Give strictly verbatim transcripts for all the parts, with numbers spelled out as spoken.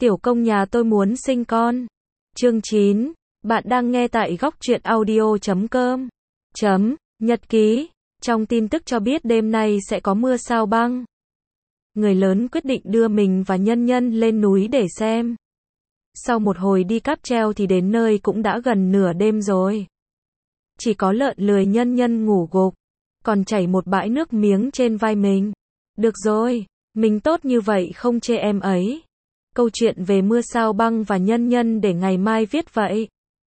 Tiểu công nhà tôi muốn sinh con. Chương chín. Bạn đang nghe tại góc truyện audio chấm com. Chấm, nhật ký. Trong tin tức cho biết đêm nay sẽ có mưa sao băng. Người lớn quyết định đưa mình và Nhân Nhân lên núi để xem. Sau một hồi đi cáp treo thì đến nơi cũng đã gần nửa đêm rồi. Chỉ có lợn lười Nhân Nhân ngủ gục, còn chảy một bãi nước miếng trên vai mình. Được rồi, mình tốt như vậy không chê em ấy. Câu chuyện về mưa sao băng và Nhân Nhân để ngày mai viết vậy.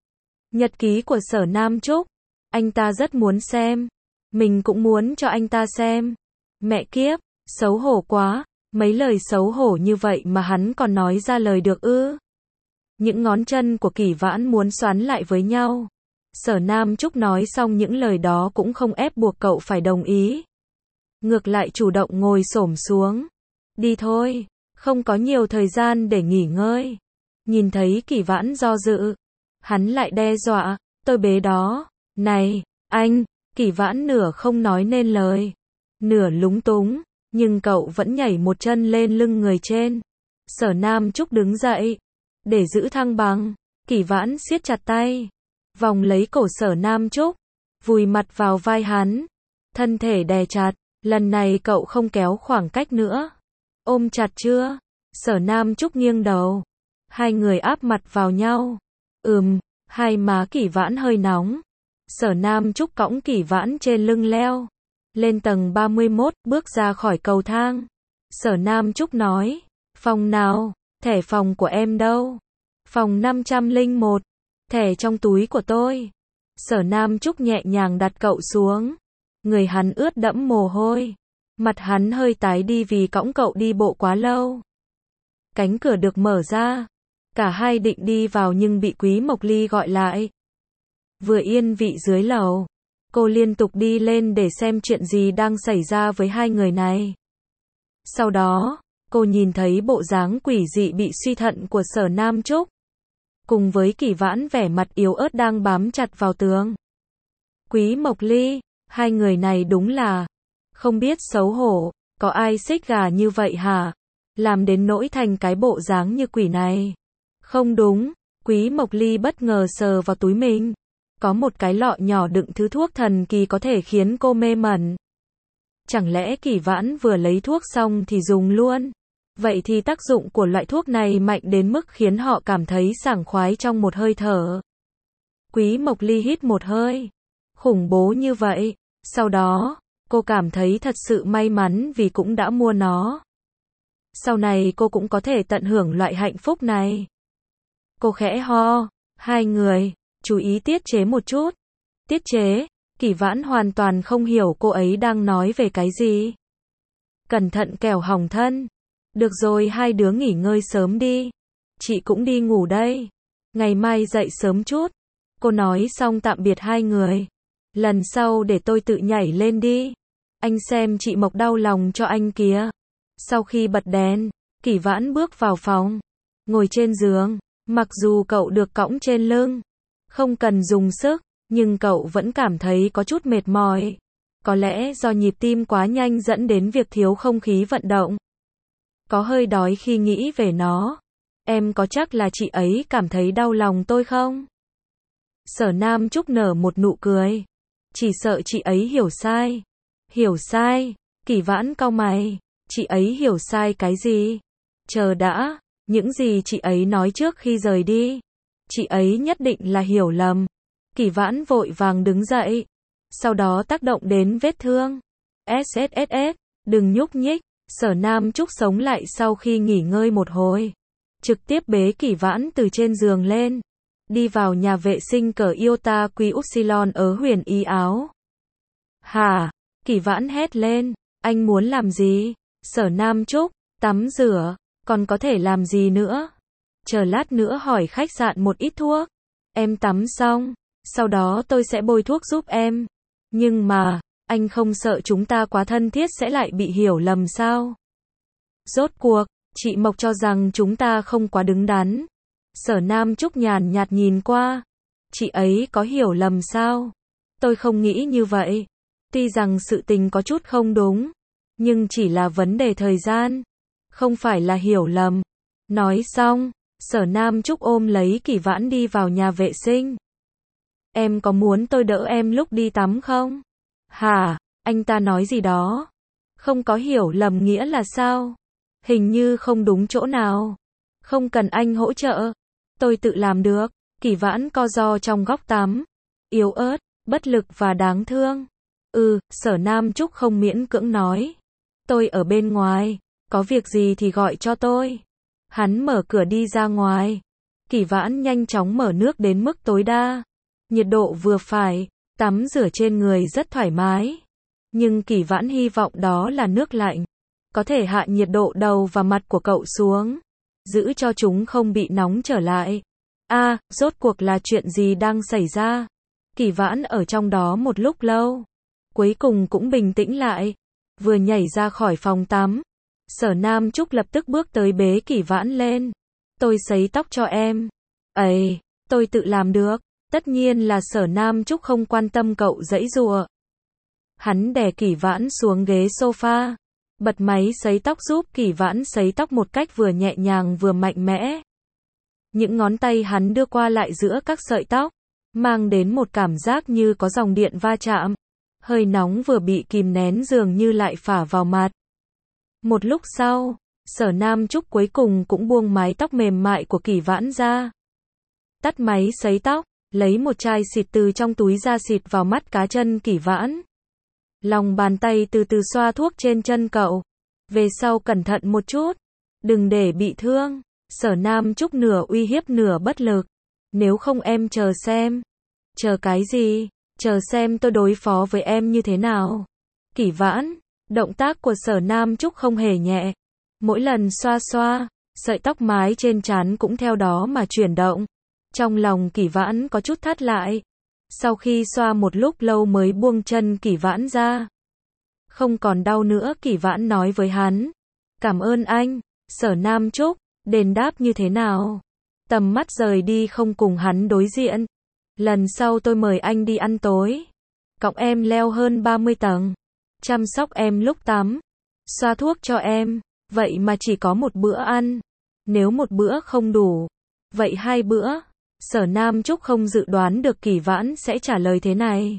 Nhật ký của Sở Nam Trúc. Anh ta rất muốn xem. Mình cũng muốn cho anh ta xem. Mẹ kiếp, xấu hổ quá. Mấy lời xấu hổ như vậy mà hắn còn nói ra lời được ư? Những ngón chân của Kỷ Vãn muốn xoắn lại với nhau. Sở Nam Trúc nói xong những lời đó cũng không ép buộc cậu phải đồng ý. Ngược lại chủ động ngồi xổm xuống. Đi thôi, không có nhiều thời gian để nghỉ ngơi. Nhìn thấy Kỷ Vãn do dự, hắn lại đe dọa, tôi bế đó. Này, anh, Kỷ Vãn nửa không nói nên lời, nửa lúng túng, nhưng cậu vẫn nhảy một chân lên lưng người trên. Sở Nam Trúc đứng dậy, để giữ thăng bằng, Kỷ Vãn siết chặt tay, vòng lấy cổ Sở Nam Trúc, vùi mặt vào vai hắn, thân thể đè chặt, lần này cậu không kéo khoảng cách nữa. Ôm chặt chưa? Sở Nam Trúc nghiêng đầu, hai người áp mặt vào nhau. Ừm, hai má Kỷ Vãn hơi nóng. Sở Nam Trúc cõng Kỷ Vãn trên lưng leo lên tầng ba mươi mốt, bước ra khỏi cầu thang. Sở Nam Trúc nói, phòng nào? Thẻ phòng của em đâu? Phòng năm trăm lẻ một. Thẻ trong túi của tôi. Sở Nam Trúc nhẹ nhàng đặt cậu xuống. Người hắn ướt đẫm mồ hôi. Mặt hắn hơi tái đi vì cõng cậu đi bộ quá lâu. Cánh cửa được mở ra. Cả hai định đi vào nhưng bị Quý Mộc Ly gọi lại. Vừa yên vị dưới lầu, cô liên tục đi lên để xem chuyện gì đang xảy ra với hai người này. Sau đó, cô nhìn thấy bộ dáng quỷ dị bị suy thận của Sở Nam Trúc, cùng với Kỷ Vãn vẻ mặt yếu ớt đang bám chặt vào tường. Quý Mộc Ly, hai người này đúng là không biết xấu hổ, có ai xích gà như vậy hả? Làm đến nỗi thành cái bộ dáng như quỷ này. Không đúng, Quý Mộc Ly bất ngờ sờ vào túi mình. Có một cái lọ nhỏ đựng thứ thuốc thần kỳ có thể khiến cô mê mẩn. Chẳng lẽ Kỷ Vãn vừa lấy thuốc xong thì dùng luôn? Vậy thì tác dụng của loại thuốc này mạnh đến mức khiến họ cảm thấy sảng khoái trong một hơi thở. Quý Mộc Ly hít một hơi. Khủng bố như vậy. Sau đó, cô cảm thấy thật sự may mắn vì cũng đã mua nó. Sau này cô cũng có thể tận hưởng loại hạnh phúc này. Cô khẽ ho. Hai người, chú ý tiết chế một chút. Tiết chế? Kỷ Vãn hoàn toàn không hiểu cô ấy đang nói về cái gì. Cẩn thận kẻo hỏng thân. Được rồi, hai đứa nghỉ ngơi sớm đi. Chị cũng đi ngủ đây. Ngày mai dậy sớm chút. Cô nói xong tạm biệt hai người. Lần sau để tôi tự nhảy lên đi. Anh xem chị Mộc đau lòng cho anh kìa. Sau khi bật đèn, Kỷ Vãn bước vào phòng. Ngồi trên giường. Mặc dù cậu được cõng trên lưng, không cần dùng sức, nhưng cậu vẫn cảm thấy có chút mệt mỏi. Có lẽ do nhịp tim quá nhanh dẫn đến việc thiếu không khí vận động. Có hơi đói khi nghĩ về nó. Em có chắc là chị ấy cảm thấy đau lòng tôi không? Sở Nam Trúc nở một nụ cười. Chỉ sợ chị ấy hiểu sai. Hiểu sai? Kỷ Vãn cau mày. Chị ấy hiểu sai cái gì? Chờ đã. Những gì chị ấy nói trước khi rời đi, chị ấy nhất định là hiểu lầm. Kỷ Vãn vội vàng đứng dậy, sau đó tác động đến vết thương. ét ét ét ét, đừng nhúc nhích. Sở Nam Trúc sống lại sau khi nghỉ ngơi một hồi, trực tiếp bế Kỷ Vãn từ trên giường lên, đi vào nhà vệ sinh cờ Iota Quy Upsilon ở Huyền Y Áo. Hả? Kỷ Vãn hét lên, anh muốn làm gì? Sở Nam Trúc, tắm rửa. Còn có thể làm gì nữa? Chờ lát nữa hỏi khách sạn một ít thuốc. Em tắm xong, sau đó tôi sẽ bôi thuốc giúp em. Nhưng mà, anh không sợ chúng ta quá thân thiết sẽ lại bị hiểu lầm sao? Rốt cuộc, chị Mộc cho rằng chúng ta không quá đứng đắn. Sở Nam Trúc nhàn nhạt nhìn qua. Chị ấy có hiểu lầm sao? Tôi không nghĩ như vậy. Tuy rằng sự tình có chút không đúng, nhưng chỉ là vấn đề thời gian. Không phải là hiểu lầm. Nói xong, Sở Nam Trúc ôm lấy Kỷ Vãn đi vào nhà vệ sinh. Em có muốn tôi đỡ em lúc đi tắm không? Hả, anh ta nói gì đó? Không có hiểu lầm nghĩa là sao? Hình như không đúng chỗ nào. Không cần anh hỗ trợ. Tôi tự làm được. Kỷ Vãn co ro trong góc tắm. Yếu ớt, bất lực và đáng thương. Ừ, Sở Nam Trúc không miễn cưỡng nói. Tôi ở bên ngoài. Có việc gì thì gọi cho tôi. Hắn mở cửa đi ra ngoài. Kỷ Vãn nhanh chóng mở nước đến mức tối đa. Nhiệt độ vừa phải, tắm rửa trên người rất thoải mái. Nhưng Kỷ Vãn hy vọng đó là nước lạnh. Có thể hạ nhiệt độ đầu và mặt của cậu xuống. Giữ cho chúng không bị nóng trở lại. À, rốt cuộc là chuyện gì đang xảy ra? Kỷ Vãn ở trong đó một lúc lâu. Cuối cùng cũng bình tĩnh lại. Vừa nhảy ra khỏi phòng tắm. Sở Nam Trúc lập tức bước tới bế Kỷ Vãn lên. Tôi sấy tóc cho em. Ấy, tôi tự làm được. Tất nhiên là Sở Nam Trúc không quan tâm cậu giãy giụa. Hắn đè Kỷ Vãn xuống ghế sofa. Bật máy sấy tóc giúp Kỷ Vãn sấy tóc một cách vừa nhẹ nhàng vừa mạnh mẽ. Những ngón tay hắn đưa qua lại giữa các sợi tóc, mang đến một cảm giác như có dòng điện va chạm. Hơi nóng vừa bị kìm nén dường như lại phả vào mặt. Một lúc sau, Sở Nam Trúc cuối cùng cũng buông mái tóc mềm mại của Kỷ Vãn ra. Tắt máy sấy tóc, lấy một chai xịt từ trong túi ra xịt vào mắt cá chân Kỷ Vãn. Lòng bàn tay từ từ xoa thuốc trên chân cậu. Về sau cẩn thận một chút. Đừng để bị thương. Sở Nam Trúc nửa uy hiếp nửa bất lực. Nếu không em chờ xem. Chờ cái gì? Chờ xem tôi đối phó với em như thế nào. Kỷ Vãn. Động tác của Sở Nam Trúc không hề nhẹ. Mỗi lần xoa xoa, sợi tóc mái trên trán cũng theo đó mà chuyển động. Trong lòng Kỷ Vãn có chút thắt lại. Sau khi xoa một lúc lâu mới buông chân Kỷ Vãn ra. Không còn đau nữa, Kỷ Vãn nói với hắn. Cảm ơn anh. Sở Nam Trúc, đền đáp như thế nào? Tầm mắt rời đi không cùng hắn đối diện. Lần sau tôi mời anh đi ăn tối. Cõng em leo hơn ba mươi tầng. Chăm sóc em lúc tắm. Xoa thuốc cho em. Vậy mà chỉ có một bữa ăn. Nếu một bữa không đủ, vậy hai bữa. Sở Nam Trúc không dự đoán được Kỷ Vãn sẽ trả lời thế này.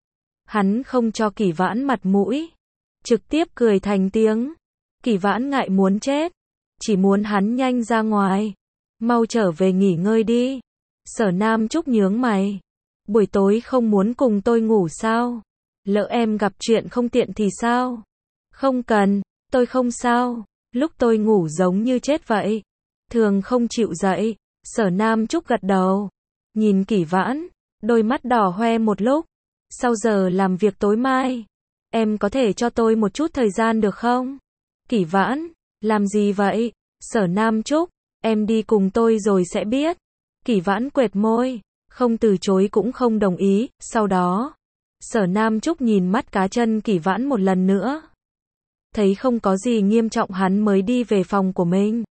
Hắn không cho Kỷ Vãn mặt mũi. Trực tiếp cười thành tiếng. Kỷ Vãn ngại muốn chết. Chỉ muốn hắn nhanh ra ngoài. Mau trở về nghỉ ngơi đi. Sở Nam Trúc nhướng mày. Buổi tối không muốn cùng tôi ngủ sao? Lỡ em gặp chuyện không tiện thì sao? Không cần, tôi không sao. Lúc tôi ngủ giống như chết vậy. Thường không chịu dậy. Sở Nam Trúc gật đầu. Nhìn Kỷ Vãn, đôi mắt đỏ hoe một lúc. Sau giờ làm việc tối mai, em có thể cho tôi một chút thời gian được không? Kỷ Vãn, làm gì vậy? Sở Nam Trúc, em đi cùng tôi rồi sẽ biết. Kỷ Vãn quệt môi, không từ chối cũng không đồng ý. Sau đó, Sở Nam Trúc nhìn mắt cá chân Kỷ Vãn một lần nữa. Thấy không có gì nghiêm trọng hắn mới đi về phòng của mình.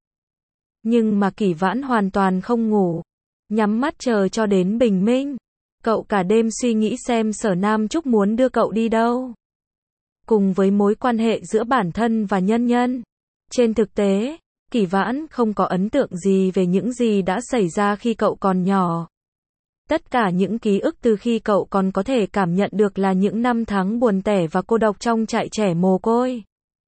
Nhưng mà Kỷ Vãn hoàn toàn không ngủ. Nhắm mắt chờ cho đến bình minh. Cậu cả đêm suy nghĩ xem Sở Nam Trúc muốn đưa cậu đi đâu. Cùng với mối quan hệ giữa bản thân và nhân nhân. Trên thực tế, Kỷ Vãn không có ấn tượng gì về những gì đã xảy ra khi cậu còn nhỏ. Tất cả những ký ức từ khi cậu còn có thể cảm nhận được là những năm tháng buồn tẻ và cô độc trong trại trẻ mồ côi.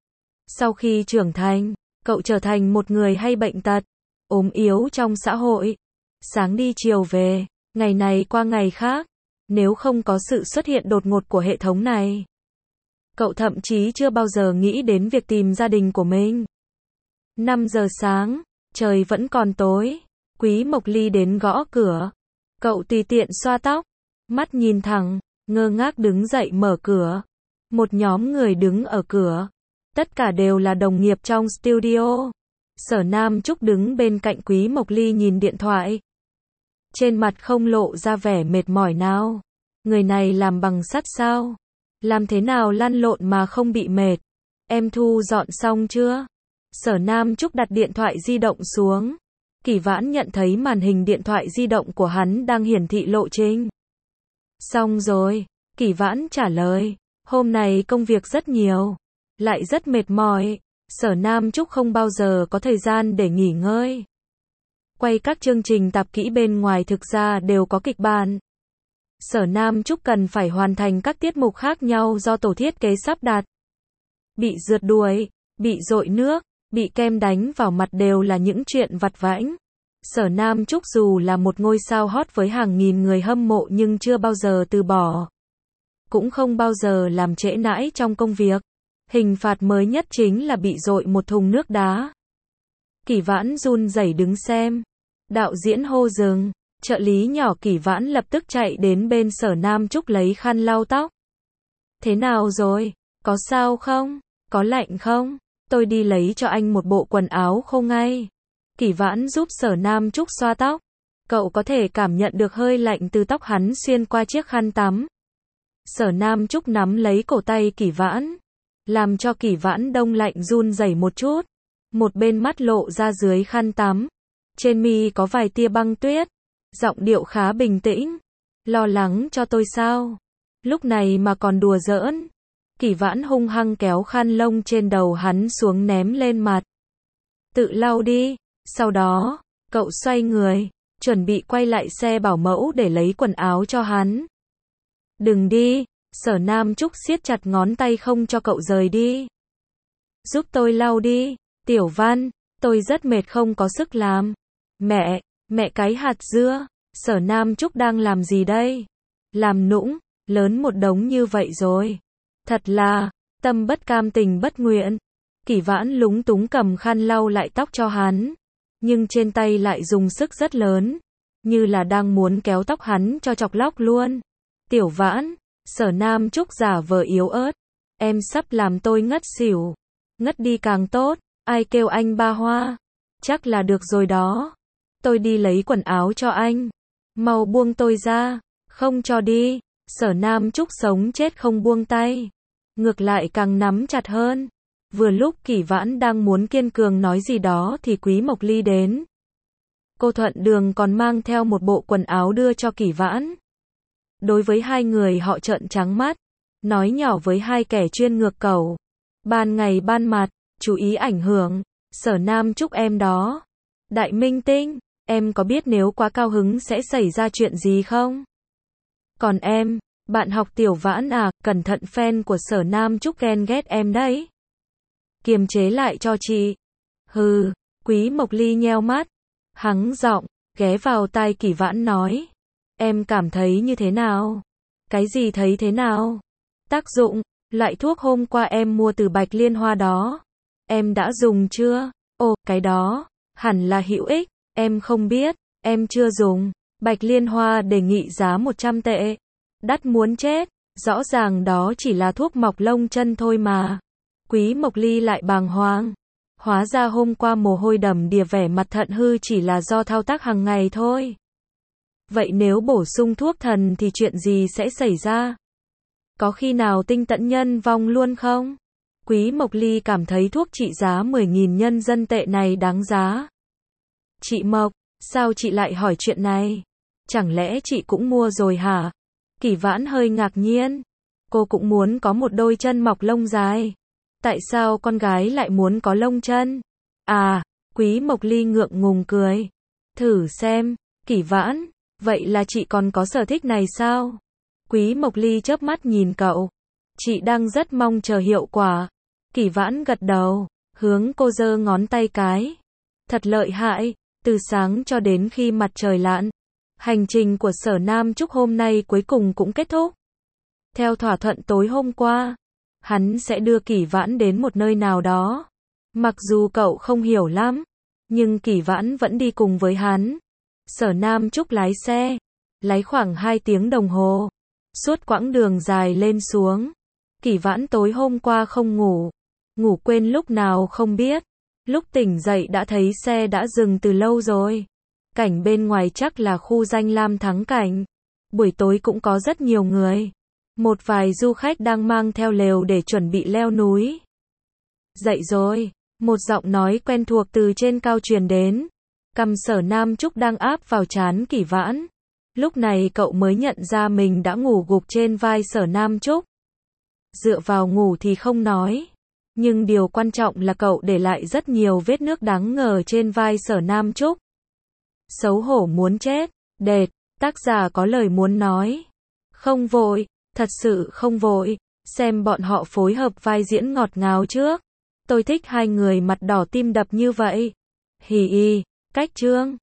Sau khi trưởng thành, cậu trở thành một người hay bệnh tật, ốm yếu trong xã hội. Sáng đi chiều về, ngày này qua ngày khác. Nếu không có sự xuất hiện đột ngột của hệ thống này, cậu thậm chí chưa bao giờ nghĩ đến việc tìm gia đình của mình. năm giờ sáng, trời vẫn còn tối. Quý Mộc Ly đến gõ cửa. Cậu tùy tiện xoa tóc, mắt nhìn thẳng, ngơ ngác đứng dậy mở cửa. Một nhóm người đứng ở cửa. Tất cả đều là đồng nghiệp trong studio. Sở Nam Trúc đứng bên cạnh Quý Mộc Ly nhìn điện thoại. Trên mặt không lộ ra vẻ mệt mỏi nào. Người này làm bằng sắt sao? Làm thế nào lăn lộn mà không bị mệt? Em thu dọn xong chưa? Sở Nam Trúc đặt điện thoại di động xuống. Kỷ Vãn nhận thấy màn hình điện thoại di động của hắn đang hiển thị lộ trình. Xong rồi, Kỷ Vãn trả lời. Hôm nay công việc rất nhiều. Lại rất mệt mỏi. Sở Nam Trúc không bao giờ có thời gian để nghỉ ngơi. Quay các chương trình tạp kỹ bên ngoài thực ra đều có kịch bản. Sở Nam Trúc cần phải hoàn thành các tiết mục khác nhau do tổ thiết kế sắp đặt. Bị rượt đuổi, bị dội nước, bị kem đánh vào mặt đều là những chuyện vặt vãnh. Sở Nam Trúc dù là một ngôi sao hot với hàng nghìn người hâm mộ nhưng chưa bao giờ từ bỏ. Cũng không bao giờ làm trễ nải trong công việc. Hình phạt mới nhất chính là bị dội một thùng nước đá. Kỷ Vãn run rẩy đứng xem. Đạo diễn hô dừng. Trợ lý nhỏ Kỷ Vãn lập tức chạy đến bên Sở Nam Trúc lấy khăn lau tóc. Thế nào rồi? Có sao không? Có lạnh không? Tôi đi lấy cho anh một bộ quần áo khô ngay. Kỷ Vãn giúp Sở Nam Trúc xoa tóc. Cậu có thể cảm nhận được hơi lạnh từ tóc hắn xuyên qua chiếc khăn tắm. Sở Nam Trúc nắm lấy cổ tay Kỷ Vãn, làm cho Kỷ Vãn đông lạnh run rẩy một chút. Một bên mắt lộ ra dưới khăn tắm. Trên mi có vài tia băng tuyết. Giọng điệu khá bình tĩnh. Lo lắng cho tôi sao? Lúc này mà còn đùa giỡn. Kỷ Vãn hung hăng kéo khăn lông trên đầu hắn xuống ném lên mặt. Tự lau đi. Sau đó, cậu xoay người, chuẩn bị quay lại xe bảo mẫu để lấy quần áo cho hắn. Đừng đi. Sở Nam Trúc siết chặt ngón tay không cho cậu rời đi. Giúp tôi lau đi. Tiểu Văn, tôi rất mệt không có sức làm. Mẹ, mẹ cái hạt dưa. Sở Nam Trúc đang làm gì đây? Làm nũng, lớn một đống như vậy rồi. Thật là, tâm bất cam tình bất nguyện. Kỷ Vãn lúng túng cầm khăn lau lại tóc cho hắn. Nhưng trên tay lại dùng sức rất lớn. Như là đang muốn kéo tóc hắn cho chọc lóc luôn. Tiểu Vãn, Sở Nam Trúc giả vờ yếu ớt. Em sắp làm tôi ngất xỉu. Ngất đi càng tốt. Ai kêu anh ba hoa? Chắc là được rồi đó. Tôi đi lấy quần áo cho anh. Mau buông tôi ra. Không cho đi. Sở Nam Trúc sống chết không buông tay. Ngược lại càng nắm chặt hơn. Vừa lúc Kỷ Vãn đang muốn kiên cường nói gì đó thì Quý Mộc Ly đến. Cô Thuận Đường còn mang theo một bộ quần áo đưa cho Kỷ Vãn. Đối với hai người họ trợn trắng mắt. Nói nhỏ với hai kẻ chuyên ngược cầu. Ban ngày ban mặt, chú ý ảnh hưởng. Sở Nam Trúc em đó. Đại minh tinh, em có biết nếu quá cao hứng sẽ xảy ra chuyện gì không? Còn em, bạn học Tiểu Vãn à, cẩn thận fan của Sở Nam Trúc ghen ghét em đấy. Kiềm chế lại cho chị. Hừ, Quý Mộc Ly nheo mắt. Hắng giọng, ghé vào tai Kỷ Vãn nói. Em cảm thấy như thế nào? Cái gì thấy thế nào? Tác dụng, loại thuốc hôm qua em mua từ Bạch Liên Hoa đó. Em đã dùng chưa? Ồ, cái đó, hẳn là hữu ích. Em không biết, em chưa dùng. Bạch Liên Hoa đề nghị giá một trăm tệ. Đắt muốn chết, rõ ràng đó chỉ là thuốc mọc lông chân thôi mà. Quý Mộc Ly lại bàng hoàng. Hóa ra hôm qua mồ hôi đầm đìa vẻ mặt thận hư chỉ là do thao tác hàng ngày thôi. Vậy nếu bổ sung thuốc thần thì chuyện gì sẽ xảy ra? Có khi nào tinh tẫn nhân vong luôn không? Quý Mộc Ly cảm thấy thuốc trị giá mười nghìn nhân dân tệ này đáng giá. Chị Mộc, sao chị lại hỏi chuyện này? Chẳng lẽ chị cũng mua rồi hả? Kỷ Vãn hơi ngạc nhiên. Cô cũng muốn có một đôi chân mọc lông dài. Tại sao con gái lại muốn có lông chân? À, Quý Mộc Ly ngượng ngùng cười. Thử xem, Kỷ Vãn, vậy là chị còn có sở thích này sao? Quý Mộc Ly chớp mắt nhìn cậu. Chị đang rất mong chờ hiệu quả. Kỷ Vãn gật đầu, hướng cô giơ ngón tay cái. Thật lợi hại, từ sáng cho đến khi mặt trời lặn. Hành trình của Sở Nam Trúc hôm nay cuối cùng cũng kết thúc. Theo thỏa thuận tối hôm qua, hắn sẽ đưa Kỷ Vãn đến một nơi nào đó. Mặc dù cậu không hiểu lắm, nhưng Kỷ Vãn vẫn đi cùng với hắn. Sở Nam Trúc lái xe, lái khoảng hai tiếng đồng hồ. Suốt quãng đường dài lên xuống, Kỷ Vãn tối hôm qua không ngủ, ngủ quên lúc nào không biết. Lúc tỉnh dậy đã thấy xe đã dừng từ lâu rồi. Cảnh bên ngoài chắc là khu danh lam thắng cảnh. Buổi tối cũng có rất nhiều người. Một vài du khách đang mang theo lều để chuẩn bị leo núi. Dậy rồi, một giọng nói quen thuộc từ trên cao truyền đến. Cằm Sở Nam Trúc đang áp vào trán Kỷ Vãn. Lúc này cậu mới nhận ra mình đã ngủ gục trên vai Sở Nam Trúc. Dựa vào ngủ thì không nói. Nhưng điều quan trọng là cậu để lại rất nhiều vết nước đáng ngờ trên vai Sở Nam Trúc. Xấu hổ muốn chết. Đệt, tác giả có lời muốn nói. Không vội, thật sự không vội. Xem bọn họ phối hợp vai diễn ngọt ngào trước. Tôi thích hai người mặt đỏ tim đập như vậy. Hì y, cách chương.